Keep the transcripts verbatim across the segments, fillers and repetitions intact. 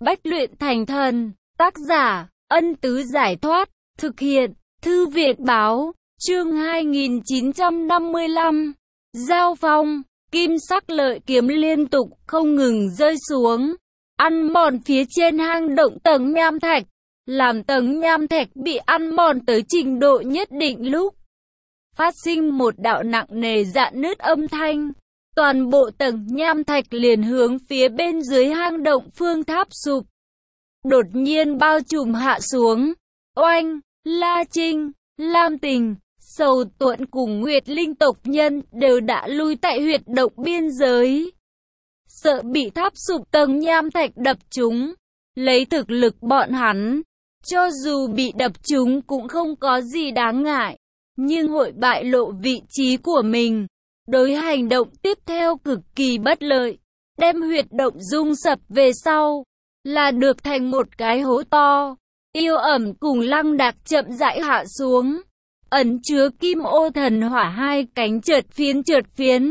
Bách luyện thành thần. Tác giả, Ân Tứ Giải Thoát. Thực hiện, Thư Viện Báo. Chương hai nghìn chín trăm năm mươi lăm. Giao phong. Kim sắc lợi kiếm liên tục không ngừng rơi xuống, ăn mòn phía trên hang động tầng nham thạch, làm tầng nham thạch bị ăn mòn tới trình độ nhất định lúc phát sinh một đạo nặng nề rạn nứt âm thanh. Toàn bộ tầng nham thạch liền hướng phía bên dưới hang động phương tháp sụp đột nhiên bao trùm hạ xuống. Oanh, La Trinh, Lam Tình, Sầu Tuẫn cùng Nguyệt Linh tộc nhân đều đã lui tại huyệt động biên giới, sợ bị tháp sụp tầng nham thạch đập trúng. Lấy thực lực bọn hắn, cho dù bị đập trúng cũng không có gì đáng ngại, nhưng hội bại lộ vị trí của mình, đối hành động tiếp theo cực kỳ bất lợi. Đem huyệt động rung sập về sau, là được thành một cái hố to. Yêu Ẩm cùng Lăng Đạc chậm rãi hạ xuống, ẩn chứa kim ô thần hỏa hai cánh chợt phiến chợt phiến.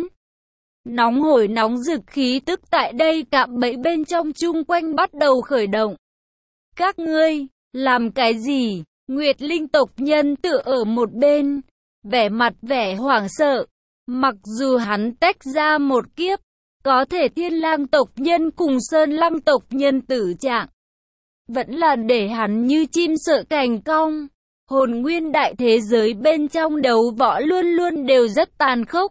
Nóng hổi nóng rực khí tức tại đây cạm bẫy bên trong chung quanh bắt đầu khởi động. Các ngươi, làm cái gì? Nguyệt Linh tộc nhân tựa ở một bên, vẻ mặt vẻ hoảng sợ. Mặc dù hắn tách ra một kiếp, có thể Thiên Lang tộc nhân cùng Sơn Lăng tộc nhân tử trạng, vẫn là để hắn như chim sợ cành cong. Hồn nguyên đại thế giới bên trong đấu võ luôn luôn đều rất tàn khốc.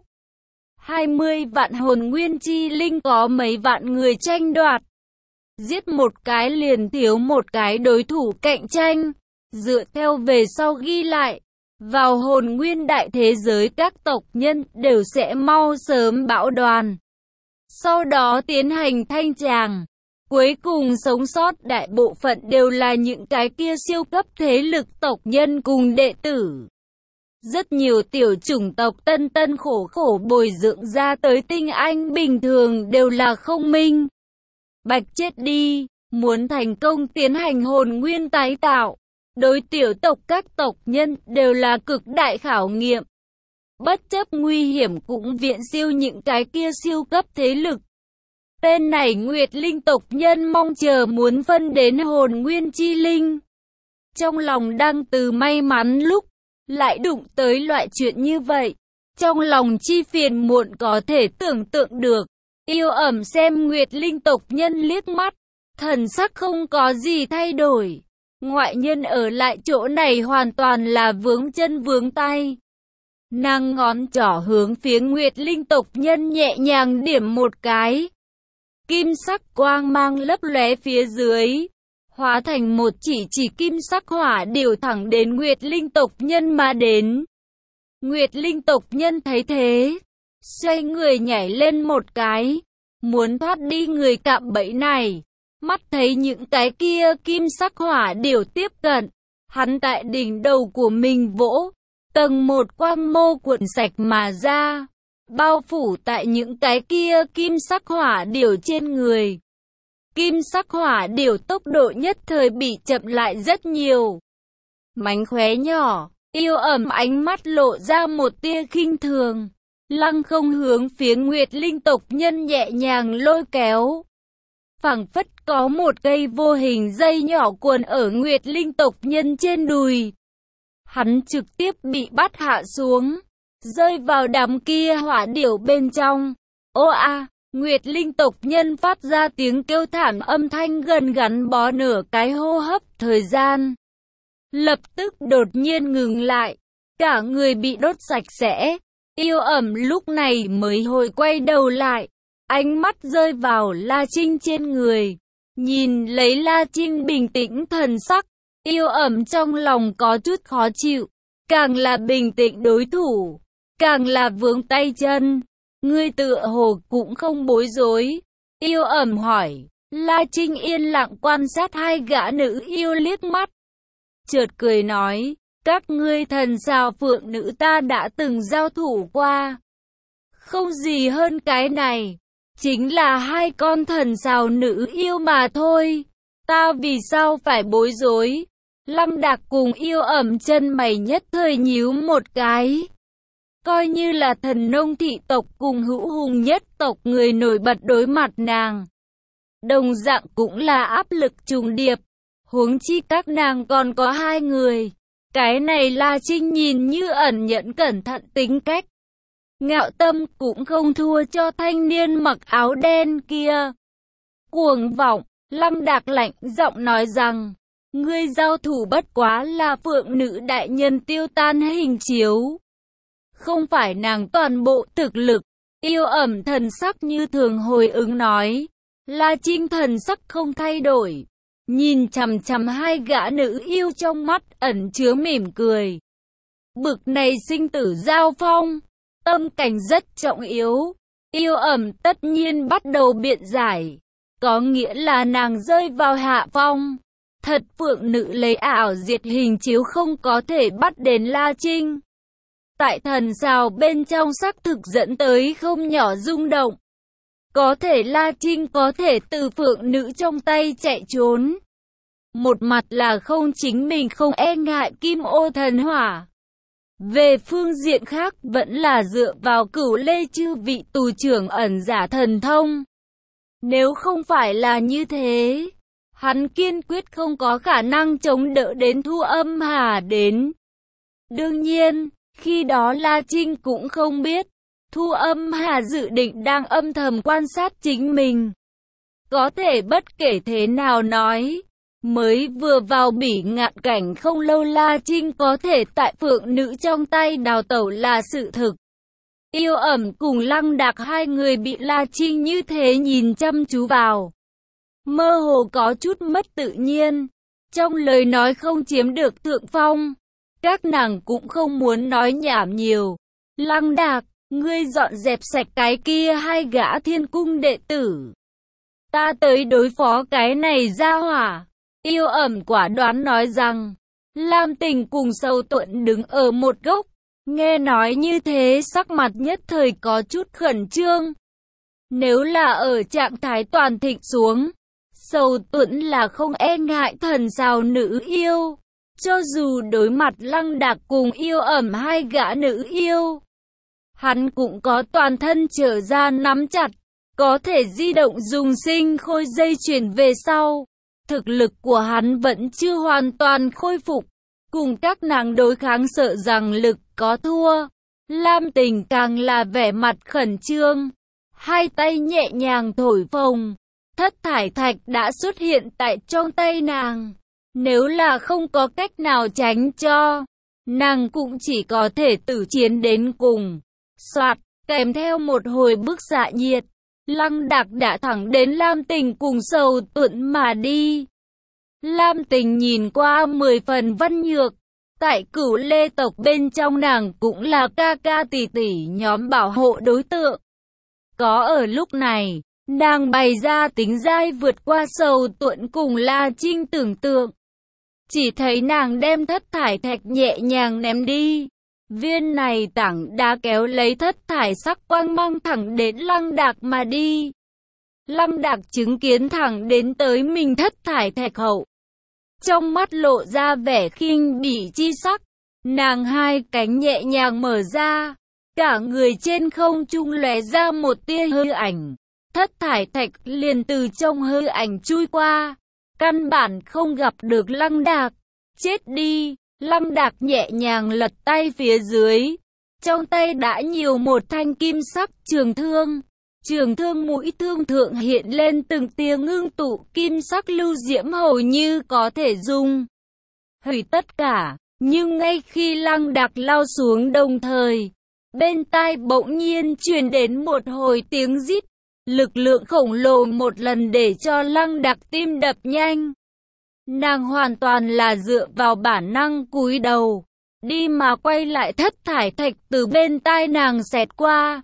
hai mươi vạn hồn nguyên chi linh có mấy vạn người tranh đoạt. Giết một cái liền thiếu một cái đối thủ cạnh tranh. Dựa theo về sau ghi lại, vào hồn nguyên đại thế giới các tộc nhân đều sẽ mau sớm bão đoàn, sau đó tiến hành thanh tràng. Cuối cùng sống sót đại bộ phận đều là những cái kia siêu cấp thế lực tộc nhân cùng đệ tử. Rất nhiều tiểu chủng tộc tân tân khổ khổ bồi dưỡng ra tới tinh anh bình thường đều là không minh bạch chết đi. Muốn thành công tiến hành hồn nguyên tái tạo, đối tiểu tộc các tộc nhân đều là cực đại khảo nghiệm. Bất chấp nguy hiểm cũng viện siêu những cái kia siêu cấp thế lực. Tên này Nguyệt Linh tộc nhân mong chờ muốn phân đến hồn nguyên chi linh. Trong lòng đang từ may mắn lúc lại đụng tới loại chuyện như vậy, trong lòng chi phiền muộn có thể tưởng tượng được. Yêu Ẩm xem Nguyệt Linh tộc nhân liếc mắt, thần sắc không có gì thay đổi. Ngoại nhân ở lại chỗ này hoàn toàn là vướng chân vướng tay. Nàng ngón trỏ hướng phía Nguyệt Linh tộc nhân nhẹ nhàng điểm một cái. Kim sắc quang mang lấp lóe phía dưới, hóa thành một chỉ chỉ kim sắc hỏa điểu thẳng đến Nguyệt Linh tộc nhân mà đến. Nguyệt Linh tộc nhân thấy thế, xoay người nhảy lên một cái, muốn thoát đi người cạm bẫy này. Mắt thấy những cái kia kim sắc hỏa điểu tiếp cận, hắn tại đỉnh đầu của mình vỗ, tầng một quang mô cuộn sạch mà ra, bao phủ tại những cái kia kim sắc hỏa điểu trên người. Kim sắc hỏa điểu tốc độ nhất thời bị chậm lại rất nhiều. Mánh khóe nhỏ, Yêu Ẩm ánh mắt lộ ra một tia khinh thường, lăng không hướng phía Nguyệt Linh tộc nhân nhẹ nhàng lôi kéo. Phảng phất có một cây vô hình dây nhỏ cuốn ở Nguyệt Linh tộc nhân trên đùi. Hắn trực tiếp bị bắt hạ xuống, rơi vào đám kia hỏa điểu bên trong. Ô a, Nguyệt Linh tộc nhân phát ra tiếng kêu thảm, âm thanh gần gắn bó nửa cái hô hấp thời gian. Lập tức đột nhiên ngừng lại, cả người bị đốt sạch sẽ. Yêu Ẩm lúc này mới hồi quay đầu lại, ánh mắt rơi vào La Trinh trên người. Nhìn lấy La Trinh bình tĩnh thần sắc, Yêu Ẩm trong lòng có chút khó chịu. Càng là bình tĩnh đối thủ, càng là vướng tay chân. Ngươi tựa hồ cũng không bối rối. Yêu Ẩm hỏi. La Trinh yên lặng quan sát hai gã nữ yêu liếc mắt, chợt cười nói, các ngươi thần sao phượng nữ ta đã từng giao thủ qua. Không gì hơn cái này, chính là hai con thần sao nữ yêu mà thôi. Ta vì sao phải bối rối? Lăng Đạc cùng Yêu Ẩm chân mày nhất thời nhíu một cái. Coi như là thần nông thị tộc cùng hữu hùng nhất tộc người nổi bật đối mặt nàng, đồng dạng cũng là áp lực trùng điệp. Huống chi các nàng còn có hai người. Cái này La Trinh nhìn như ẩn nhẫn cẩn thận tính cách. Ngạo tâm cũng không thua cho thanh niên mặc áo đen kia. Cuồng vọng, Lăng Đạc lạnh giọng nói rằng, ngươi giao thủ bất quá là phượng nữ đại nhân tiêu tan hình chiếu. Không phải nàng toàn bộ thực lực. Yêu ẩm thần sắc như thường hồi ứng nói. La Trinh thần sắc không thay đổi. Nhìn chằm chằm hai gã nữ yêu trong mắt ẩn chứa mỉm cười. Bực này sinh tử giao phong. Tâm cảnh rất trọng yếu. Yêu ẩm tất nhiên bắt đầu biện giải. Có nghĩa là nàng rơi vào hạ phong. Thật phượng nữ lấy ảo diệt hình chiếu không có thể bắt đến La Trinh. Tại thần sao bên trong xác thực dẫn tới không nhỏ rung động. Có thể La Trinh có thể từ phượng nữ trong tay chạy trốn. Một mặt là không chính mình không e ngại kim ô thần hỏa. Về phương diện khác vẫn là dựa vào Cửu Lê chư vị tù trưởng ẩn giả thần thông. Nếu không phải là như thế, hắn kiên quyết không có khả năng chống đỡ đến Thu Âm Hà đến. Đương nhiên, khi đó La Trinh cũng không biết, Thu Âm Hà dự định đang âm thầm quan sát chính mình. Có thể bất kể thế nào nói, mới vừa vào Bỉ Ngạn cảnh không lâu La Trinh có thể tại phượng nữ trong tay đào tẩu là sự thực. Yêu ẩm cùng Lăng Đạc hai người bị La Trinh như thế nhìn chăm chú vào. Mơ hồ có chút mất tự nhiên, trong lời nói không chiếm được thượng phong. Các nàng cũng không muốn nói nhảm nhiều. Lăng Đạc, ngươi dọn dẹp sạch cái kia hai gã thiên cung đệ tử. Ta tới đối phó cái này ra hỏa. Yêu ẩm quả đoán nói rằng. Lam Tình cùng Sầu Tuận đứng ở một góc. Nghe nói như thế sắc mặt nhất thời có chút khẩn trương. Nếu là ở trạng thái toàn thịnh xuống, Sầu Tuận là không e ngại thần sao nữ yêu. Cho dù đối mặt Lăng Đạc cùng yêu ẩm hai gã nữ yêu, hắn cũng có toàn thân trở ra nắm chặt, có thể di động dùng sinh khôi dây chuyển về sau. Thực lực của hắn vẫn chưa hoàn toàn khôi phục, cùng các nàng đối kháng sợ rằng lực có thua. Lam Tình càng là vẻ mặt khẩn trương, hai tay nhẹ nhàng thổi phồng, thất thải thạch đã xuất hiện tại trong tay nàng. Nếu là không có cách nào tránh cho, nàng cũng chỉ có thể tử chiến đến cùng. Soạt, kèm theo một hồi bức xạ nhiệt, Lăng Đạc đã thẳng đến Lam Tình cùng Sầu Tuận mà đi. Lam Tình nhìn qua mười phần văn nhược, tại Cửu Lê tộc bên trong nàng cũng là ca ca tỷ tỷ nhóm bảo hộ đối tượng. Có ở lúc này, nàng bày ra tính dai vượt qua Sầu Tuận cùng La Trinh tưởng tượng. Chỉ thấy nàng đem thất thải thạch nhẹ nhàng ném đi. Viên này tảng đá kéo lấy thất thải sắc quang mang thẳng đến Lăng Đạc mà đi. Lăng Đạc chứng kiến thẳng đến tới mình thất thải thạch hậu. Trong mắt lộ ra vẻ khinh bỉ chi sắc. Nàng hai cánh nhẹ nhàng mở ra. Cả người trên không trung lóe ra một tia hư ảnh. Thất thải thạch liền từ trong hư ảnh chui qua. Căn bản không gặp được Lăng Đạc. Chết đi! Lăng Đạc nhẹ nhàng lật tay phía dưới. Trong tay đã nhiều một thanh kim sắc trường thương. Trường thương mũi thương thượng hiện lên từng tia ngưng tụ kim sắc lưu diễm hầu như có thể dung hủy tất cả. Nhưng ngay khi Lăng Đạc lao xuống đồng thời, bên tai bỗng nhiên truyền đến một hồi tiếng rít. Lực lượng khổng lồ một lần để cho Lăng Đạc tim đập nhanh. Nàng hoàn toàn là dựa vào bản năng cúi đầu, đi mà quay lại thất thải thạch từ bên tai nàng xẹt qua.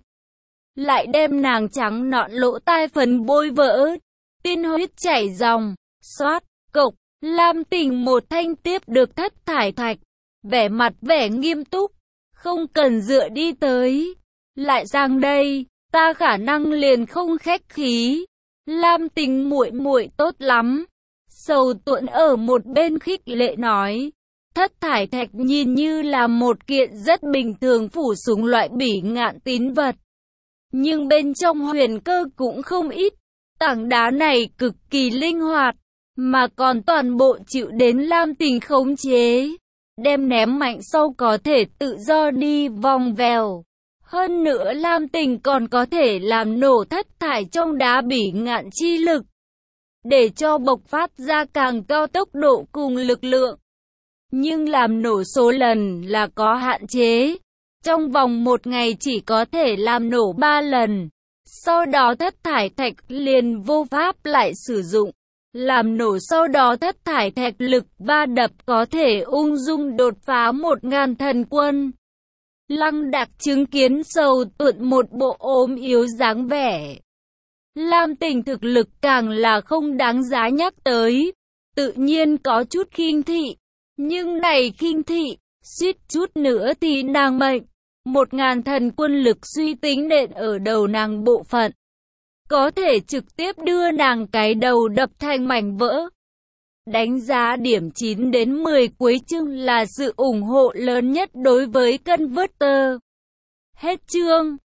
Lại đem nàng trắng nõn lỗ tai phần bôi vỡ, tiên huyết chảy ròng, xoát, cộc, Lam Tình một thanh tiếp được thất thải thạch, vẻ mặt vẻ nghiêm túc, không cần dựa đi tới, lại sang đây, ta khả năng liền không khách khí. Lam Tình muội muội tốt lắm. Sầu Tuận ở một bên khích lệ nói, thất thải thạch nhìn như là một kiện rất bình thường phủ súng loại bỉ ngạn tín vật. Nhưng bên trong huyền cơ cũng không ít, Tảng đá này cực kỳ linh hoạt, mà còn toàn bộ chịu đến Lam Tình khống chế. Đem ném mạnh sau có thể tự do đi vòng vèo. Hơn nữa Lam Tình còn có thể làm nổ thất thải trong đá bỉ ngạn chi lực, để cho bộc phát ra càng cao tốc độ cùng lực lượng. Nhưng làm nổ số lần là có hạn chế. Trong vòng một ngày chỉ có thể làm nổ ba lần. Sau đó thất thải thạch liền vô pháp lại sử dụng. Làm nổ sau đó thất thải thạch lực va đập có thể ung dung đột phá một ngàn thần quân. Lăng Đạc chứng kiến sầu tuộn một bộ ốm yếu dáng vẻ. Lam Tình thực lực càng là không đáng giá nhắc tới. Tự nhiên có chút khinh thị. Nhưng này khinh thị, suýt chút nữa thì nàng mệnh. Một ngàn thần quân lực suy tính nện ở đầu nàng bộ phận. Có thể trực tiếp đưa nàng cái đầu đập thành mảnh vỡ. Đánh giá điểm chín đến mười cuối chương là sự ủng hộ lớn nhất đối với Converter. Hết chương.